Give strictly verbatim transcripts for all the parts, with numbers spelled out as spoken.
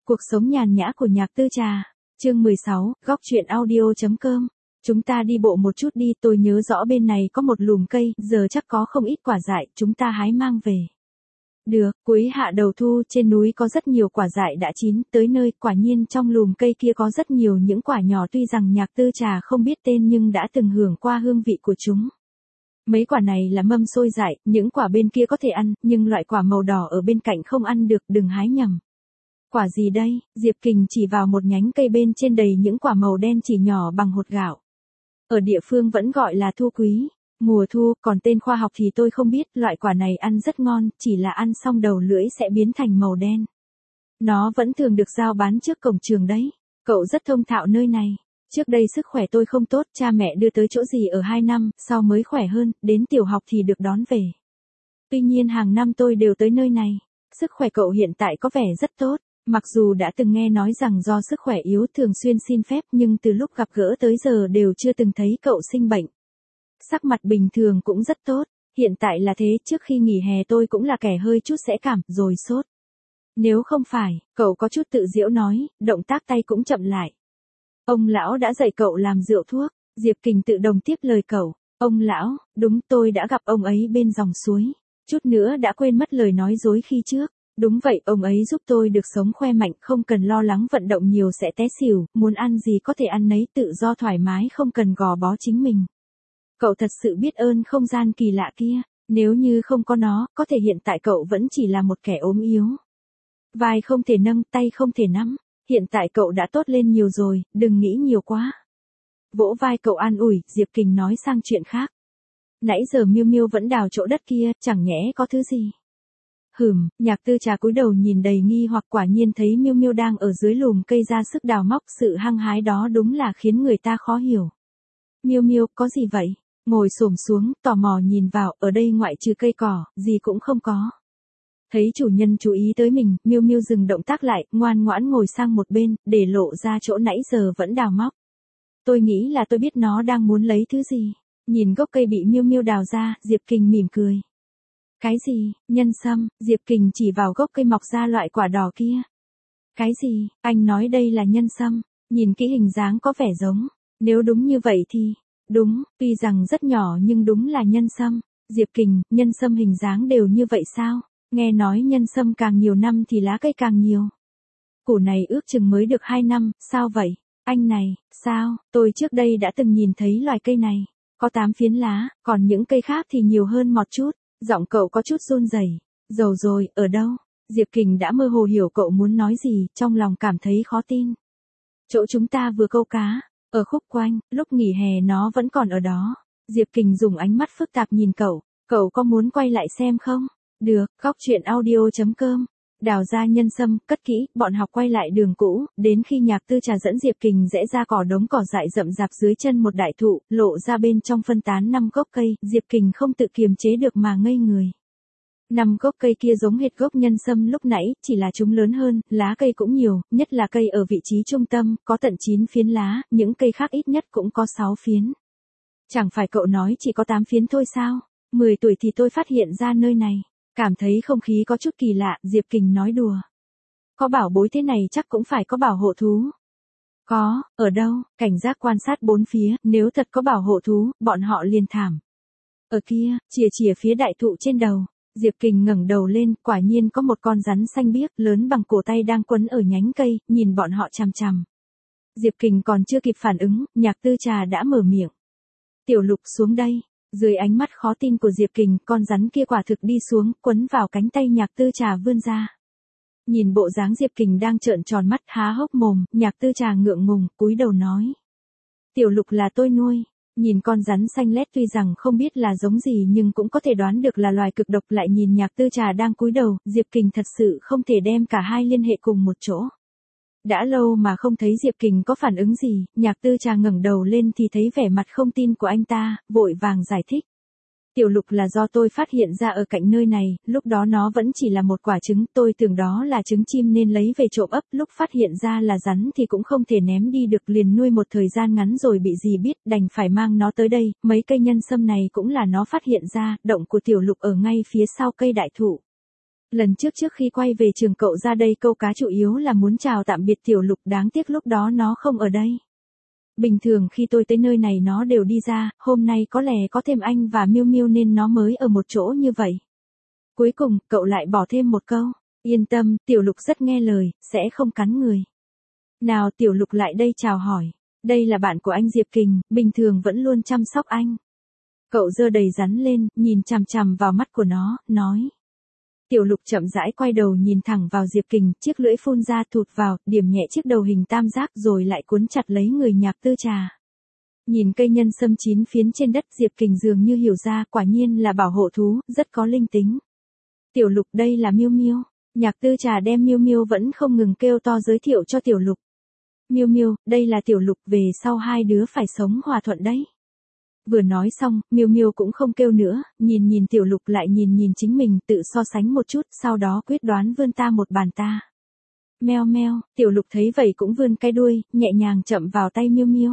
Cuộc sống nhàn nhã của Nhạc Tư Trà. Chương mười sáu, góc truyện audio.com. Chúng ta đi bộ một chút đi, tôi nhớ rõ bên này có một lùm cây, giờ chắc có không ít quả dại, chúng ta hái mang về. Được, cuối hạ đầu thu, trên núi có rất nhiều quả dại đã chín, tới nơi, quả nhiên trong lùm cây kia có rất nhiều những quả nhỏ, tuy rằng Nhạc Tư Trà không biết tên nhưng đã từng hưởng qua hương vị của chúng. Mấy quả này là mâm xôi dại, những quả bên kia có thể ăn, nhưng loại quả màu đỏ ở bên cạnh không ăn được, đừng hái nhầm. Quả gì đây? Diệp Kình chỉ vào một nhánh cây bên trên đầy những quả màu đen chỉ nhỏ bằng hột gạo. Ở địa phương vẫn gọi là thu quý, mùa thu, còn tên khoa học thì tôi không biết, loại quả này ăn rất ngon, chỉ là ăn xong đầu lưỡi sẽ biến thành màu đen. Nó vẫn thường được giao bán trước cổng trường đấy. Cậu rất thông thạo nơi này. Trước đây sức khỏe tôi không tốt, cha mẹ đưa tới chỗ gì ở hai năm, sau mới khỏe hơn, đến tiểu học thì được đón về. Tuy nhiên hàng năm tôi đều tới nơi này. Sức khỏe cậu hiện tại có vẻ rất tốt. Mặc dù đã từng nghe nói rằng do sức khỏe yếu thường xuyên xin phép nhưng từ lúc gặp gỡ tới giờ đều chưa từng thấy cậu sinh bệnh. Sắc mặt bình thường cũng rất tốt, hiện tại là thế, trước khi nghỉ hè tôi cũng là kẻ hơi chút sẽ cảm, rồi sốt. Nếu không phải, cậu có chút tự giễu nói, động tác tay cũng chậm lại. Ông lão đã dạy cậu làm rượu thuốc, Diệp Kình tự đồng tiếp lời cậu. Ông lão, đúng, tôi đã gặp ông ấy bên dòng suối, chút nữa đã quên mất lời nói dối khi trước. Đúng vậy, ông ấy giúp tôi được sống khoe mạnh, không cần lo lắng vận động nhiều sẽ té xỉu, muốn ăn gì có thể ăn nấy, tự do thoải mái, không cần gò bó chính mình. Cậu thật sự biết ơn không gian kỳ lạ kia, nếu như không có nó, có thể hiện tại cậu vẫn chỉ là một kẻ ốm yếu. Vai không thể nâng, tay không thể nắm, hiện tại cậu đã tốt lên nhiều rồi, đừng nghĩ nhiều quá. Vỗ vai cậu an ủi, Diệp Kình nói sang chuyện khác. Nãy giờ Miêu Miêu vẫn đào chỗ đất kia, chẳng nhẽ có thứ gì. Hừm, Nhạc Tư Trà cúi đầu nhìn đầy nghi hoặc, quả nhiên thấy Miêu Miêu đang ở dưới lùm cây ra sức đào móc, sự hăng hái đó đúng là khiến người ta khó hiểu. Miêu Miêu, có gì vậy? Ngồi xổm xuống, tò mò nhìn vào, ở đây ngoại trừ cây cỏ, gì cũng không có. Thấy chủ nhân chú ý tới mình, Miêu Miêu dừng động tác lại, ngoan ngoãn ngồi sang một bên, để lộ ra chỗ nãy giờ vẫn đào móc. Tôi nghĩ là tôi biết nó đang muốn lấy thứ gì. Nhìn gốc cây bị Miêu Miêu đào ra, Diệp Kình mỉm cười. Cái gì? Nhân sâm, Diệp Kình chỉ vào gốc cây mọc ra loại quả đỏ kia. Cái gì? Anh nói đây là nhân sâm, nhìn kỹ hình dáng có vẻ giống. Nếu đúng như vậy thì, đúng, tuy rằng rất nhỏ nhưng đúng là nhân sâm. Diệp Kình, nhân sâm hình dáng đều như vậy sao? Nghe nói nhân sâm càng nhiều năm thì lá cây càng nhiều. Củ này ước chừng mới được hai năm, sao vậy? Anh này, sao? Tôi trước đây đã từng nhìn thấy loài cây này, có tám phiến lá, còn những cây khác thì nhiều hơn một chút. Giọng cậu có chút run rẩy. Dầu rồi, ở đâu? Diệp Kình đã mơ hồ hiểu cậu muốn nói gì, trong lòng cảm thấy khó tin. Chỗ chúng ta vừa câu cá, ở khúc quanh, lúc nghỉ hè nó vẫn còn ở đó. Diệp Kình dùng ánh mắt phức tạp nhìn cậu, cậu có muốn quay lại xem không? Được, góc truyện audio.com. Đào ra nhân sâm, cất kỹ, bọn học quay lại đường cũ, đến khi Nhạc Tư Trà dẫn Diệp Kình rẽ ra cỏ đống cỏ dại rậm rạp dưới chân một đại thụ, lộ ra bên trong phân tán năm gốc cây, Diệp Kình không tự kiềm chế được mà ngây người. Năm gốc cây kia giống hệt gốc nhân sâm lúc nãy, chỉ là chúng lớn hơn, lá cây cũng nhiều, nhất là cây ở vị trí trung tâm, có tận chín phiến lá, những cây khác ít nhất cũng có sáu phiến. Chẳng phải cậu nói chỉ có tám phiến thôi sao? mười tuổi thì tôi phát hiện ra nơi này. Cảm thấy không khí có chút kỳ lạ, Diệp Kình nói đùa. Có bảo bối thế này chắc cũng phải có bảo hộ thú. Có, ở đâu? Cảnh giác quan sát bốn phía, nếu thật có bảo hộ thú, bọn họ liền thảm. Ở kia, chìa chìa phía đại thụ trên đầu. Diệp Kình ngẩng đầu lên, quả nhiên có một con rắn xanh biếc, lớn bằng cổ tay đang quấn ở nhánh cây, nhìn bọn họ chằm chằm. Diệp Kình còn chưa kịp phản ứng, Nhạc Tư Trà đã mở miệng. Tiểu Lục xuống đây. Dưới ánh mắt khó tin của Diệp Kình, con rắn kia quả thực đi xuống, quấn vào cánh tay Nhạc Tư Trà vươn ra. Nhìn bộ dáng Diệp Kình đang trợn tròn mắt há hốc mồm, Nhạc Tư Trà ngượng ngùng, cúi đầu nói. Tiểu Lục là tôi nuôi. Nhìn con rắn xanh lét tuy rằng không biết là giống gì nhưng cũng có thể đoán được là loài cực độc, lại nhìn Nhạc Tư Trà đang cúi đầu, Diệp Kình thật sự không thể đem cả hai liên hệ cùng một chỗ. Đã lâu mà không thấy Diệp Kình có phản ứng gì, Nhạc Tư Trà ngẩng đầu lên thì thấy vẻ mặt không tin của anh ta, vội vàng giải thích. Tiểu Lục là do tôi phát hiện ra ở cạnh nơi này, lúc đó nó vẫn chỉ là một quả trứng, tôi tưởng đó là trứng chim nên lấy về trộm ấp, lúc phát hiện ra là rắn thì cũng không thể ném đi được, liền nuôi một thời gian ngắn rồi bị gì biết, đành phải mang nó tới đây, mấy cây nhân sâm này cũng là nó phát hiện ra, động của Tiểu Lục ở ngay phía sau cây đại thụ. Lần trước trước khi quay về trường cậu ra đây câu cá chủ yếu là muốn chào tạm biệt Tiểu Lục, đáng tiếc lúc đó nó không ở đây. Bình thường khi tôi tới nơi này nó đều đi ra, hôm nay có lẽ có thêm anh và Miu Miu nên nó mới ở một chỗ như vậy. Cuối cùng, cậu lại bỏ thêm một câu, yên tâm, Tiểu Lục rất nghe lời, sẽ không cắn người. Nào Tiểu Lục lại đây chào hỏi, đây là bạn của anh Diệp Kình, bình thường vẫn luôn chăm sóc anh. Cậu giơ đầy rắn lên, nhìn chằm chằm vào mắt của nó, nói. Tiểu Lục chậm rãi quay đầu nhìn thẳng vào Diệp Kình, chiếc lưỡi phun ra thụt vào, điểm nhẹ chiếc đầu hình tam giác rồi lại cuốn chặt lấy người Nhạc Tư Trà. Nhìn cây nhân sâm chín phiến trên đất, Diệp Kình dường như hiểu ra, quả nhiên là bảo hộ thú, rất có linh tính. Tiểu Lục, đây là Miu Miu. Nhạc Tư Trà đem Miu Miu vẫn không ngừng kêu to giới thiệu cho Tiểu Lục. Miu Miu, đây là Tiểu Lục, về sau hai đứa phải sống hòa thuận đấy. Vừa nói xong, Miu Miu cũng không kêu nữa, nhìn nhìn Tiểu Lục lại nhìn nhìn chính mình, tự so sánh một chút, sau đó quyết đoán vươn ta một bàn ta. Meo meo, Tiểu Lục thấy vậy cũng vươn cái đuôi, nhẹ nhàng chậm vào tay Miu Miu.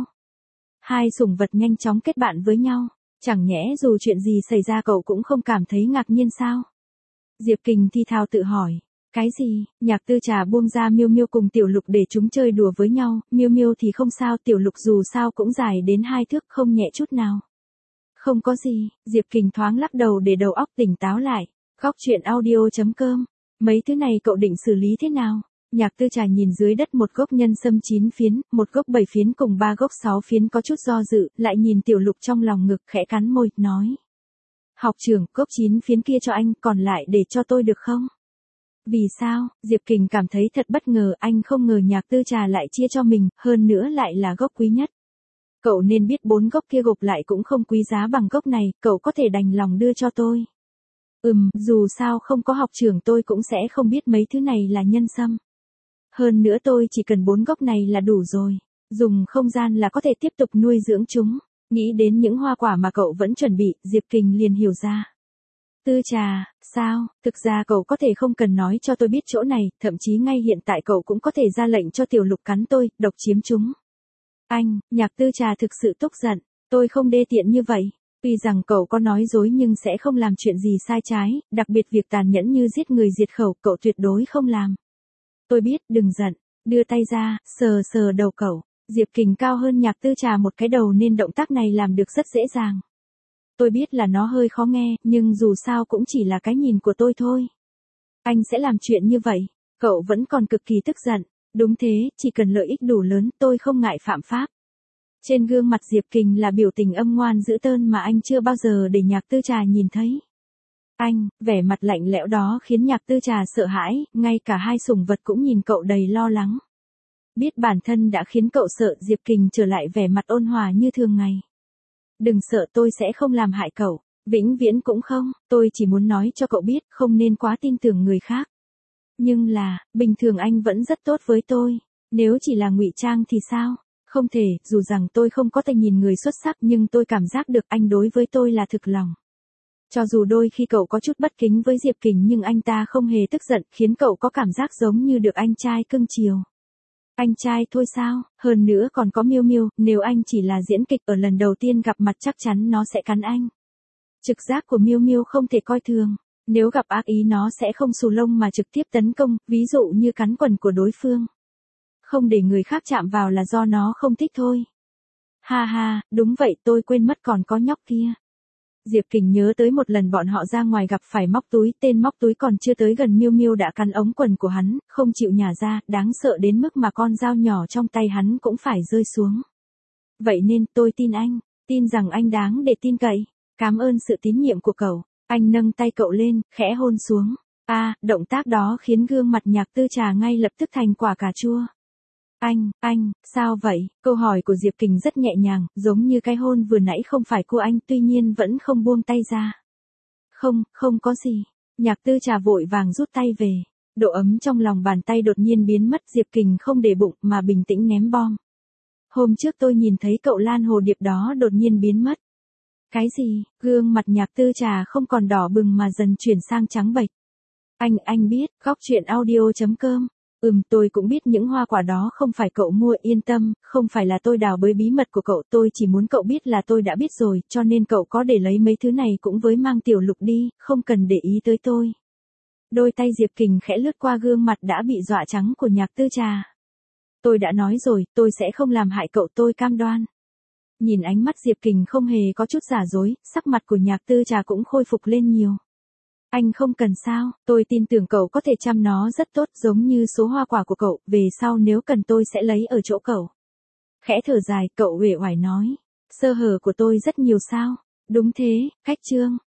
Hai sủng vật nhanh chóng kết bạn với nhau, chẳng nhẽ dù chuyện gì xảy ra cậu cũng không cảm thấy ngạc nhiên sao? Diệp Kình thi thào tự hỏi. Cái gì? Nhạc Tư Trà buông ra Miu Miu cùng Tiểu Lục để chúng chơi đùa với nhau, Miu Miu thì không sao, Tiểu Lục dù sao cũng dài đến hai thước, không nhẹ chút nào. Không có gì, Diệp Kình thoáng lắc đầu để đầu óc tỉnh táo lại. Góc truyện audio chấm com. Mấy thứ này cậu định xử lý thế nào? Nhạc Tư Trà nhìn dưới đất một gốc nhân sâm chín phiến, một gốc bảy phiến cùng ba gốc sáu phiến có chút do dự, lại nhìn Tiểu Lục trong lòng ngực khẽ cắn môi, nói. Học trưởng, gốc chín phiến kia cho anh, còn lại để cho tôi được không? Vì sao? Diệp Kình cảm thấy thật bất ngờ, anh không ngờ Nhạc Tư Trà lại chia cho mình, hơn nữa lại là gốc quý nhất. Cậu nên biết bốn gốc kia gộp lại cũng không quý giá bằng gốc này, cậu có thể đành lòng đưa cho tôi. Ừm, dù sao không có học trưởng tôi cũng sẽ không biết mấy thứ này là nhân sâm. Hơn nữa tôi chỉ cần bốn gốc này là đủ rồi, dùng không gian là có thể tiếp tục nuôi dưỡng chúng. Nghĩ đến những hoa quả mà cậu vẫn chuẩn bị, Diệp Kình liền hiểu ra. Tư Trà, sao, thực ra cậu có thể không cần nói cho tôi biết chỗ này, thậm chí ngay hiện tại cậu cũng có thể ra lệnh cho Tiểu Lục cắn tôi, độc chiếm chúng. Anh, Nhạc Tư Trà thực sự tức giận, tôi không đê tiện như vậy. Tuy rằng cậu có nói dối nhưng sẽ không làm chuyện gì sai trái, đặc biệt việc tàn nhẫn như giết người diệt khẩu, cậu tuyệt đối không làm. Tôi biết, đừng giận, đưa tay ra, sờ sờ đầu cậu. Diệp Kình cao hơn Nhạc Tư Trà một cái đầu nên động tác này làm được rất dễ dàng. Tôi biết là nó hơi khó nghe, nhưng dù sao cũng chỉ là cái nhìn của tôi thôi. Anh sẽ làm chuyện như vậy, cậu vẫn còn cực kỳ tức giận. Đúng thế, chỉ cần lợi ích đủ lớn, tôi không ngại phạm pháp. Trên gương mặt Diệp Kình là biểu tình âm ngoan dữ tợn mà anh chưa bao giờ để Nhạc Tư Trà nhìn thấy. Anh, vẻ mặt lạnh lẽo đó khiến Nhạc Tư Trà sợ hãi, ngay cả hai sủng vật cũng nhìn cậu đầy lo lắng. Biết bản thân đã khiến cậu sợ, Diệp Kình trở lại vẻ mặt ôn hòa như thường ngày. Đừng sợ, tôi sẽ không làm hại cậu, vĩnh viễn cũng không, tôi chỉ muốn nói cho cậu biết không nên quá tin tưởng người khác. Nhưng là, bình thường anh vẫn rất tốt với tôi, nếu chỉ là ngụy trang thì sao? Không thể, dù rằng tôi không có tầm nhìn người xuất sắc nhưng tôi cảm giác được anh đối với tôi là thực lòng. Cho dù đôi khi cậu có chút bất kính với Diệp Kình nhưng anh ta không hề tức giận, khiến cậu có cảm giác giống như được anh trai cưng chiều. Anh trai thôi sao, hơn nữa còn có Miu Miu, nếu anh chỉ là diễn kịch ở lần đầu tiên gặp mặt chắc chắn nó sẽ cắn anh. Trực giác của Miu Miu không thể coi thường, nếu gặp ác ý nó sẽ không xù lông mà trực tiếp tấn công, ví dụ như cắn quần của đối phương. Không để người khác chạm vào là do nó không thích thôi. Ha ha, đúng vậy, tôi quên mất còn có nhóc kia. Diệp Kình nhớ tới một lần bọn họ ra ngoài gặp phải móc túi, tên móc túi còn chưa tới gần Miu Miu đã cắn ống quần của hắn, không chịu nhả ra, đáng sợ đến mức mà con dao nhỏ trong tay hắn cũng phải rơi xuống. Vậy nên tôi tin anh, tin rằng anh đáng để tin cậy. Cảm ơn sự tín nhiệm của cậu. Anh nâng tay cậu lên, khẽ hôn xuống. A, à, động tác đó khiến gương mặt Nhạc Tư Trà ngay lập tức thành quả cà chua. Anh, anh, sao vậy? Câu hỏi của Diệp Kình rất nhẹ nhàng, giống như cái hôn vừa nãy không phải của anh, tuy nhiên vẫn không buông tay ra. Không, không có gì. Nhạc Tư Trà vội vàng rút tay về. Độ ấm trong lòng bàn tay đột nhiên biến mất, Diệp Kình không để bụng mà bình tĩnh ném bom. Hôm trước tôi nhìn thấy cậu lan hồ điệp đó đột nhiên biến mất. Cái gì? Gương mặt Nhạc Tư Trà không còn đỏ bừng mà dần chuyển sang trắng bệch. Anh, anh biết, góc truyện audio chấm com. Ừm, tôi cũng biết những hoa quả đó không phải cậu mua, yên tâm, không phải là tôi đào bới bí mật của cậu, tôi chỉ muốn cậu biết là tôi đã biết rồi, cho nên cậu có để lấy mấy thứ này cũng với mang Tiểu Lục đi, không cần để ý tới tôi. Đôi tay Diệp Kình khẽ lướt qua gương mặt đã bị dọa trắng của Nhạc Tư Trà. Tôi đã nói rồi, tôi sẽ không làm hại cậu, tôi cam đoan. Nhìn ánh mắt Diệp Kình không hề có chút giả dối, sắc mặt của Nhạc Tư Trà cũng khôi phục lên nhiều. Anh không cần sao, tôi tin tưởng cậu có thể chăm nó rất tốt, giống như số hoa quả của cậu, về sau nếu cần tôi sẽ lấy ở chỗ cậu. Khẽ thở dài, cậu uể oải nói. Sơ hở của tôi rất nhiều sao? Đúng thế, Khách Trương.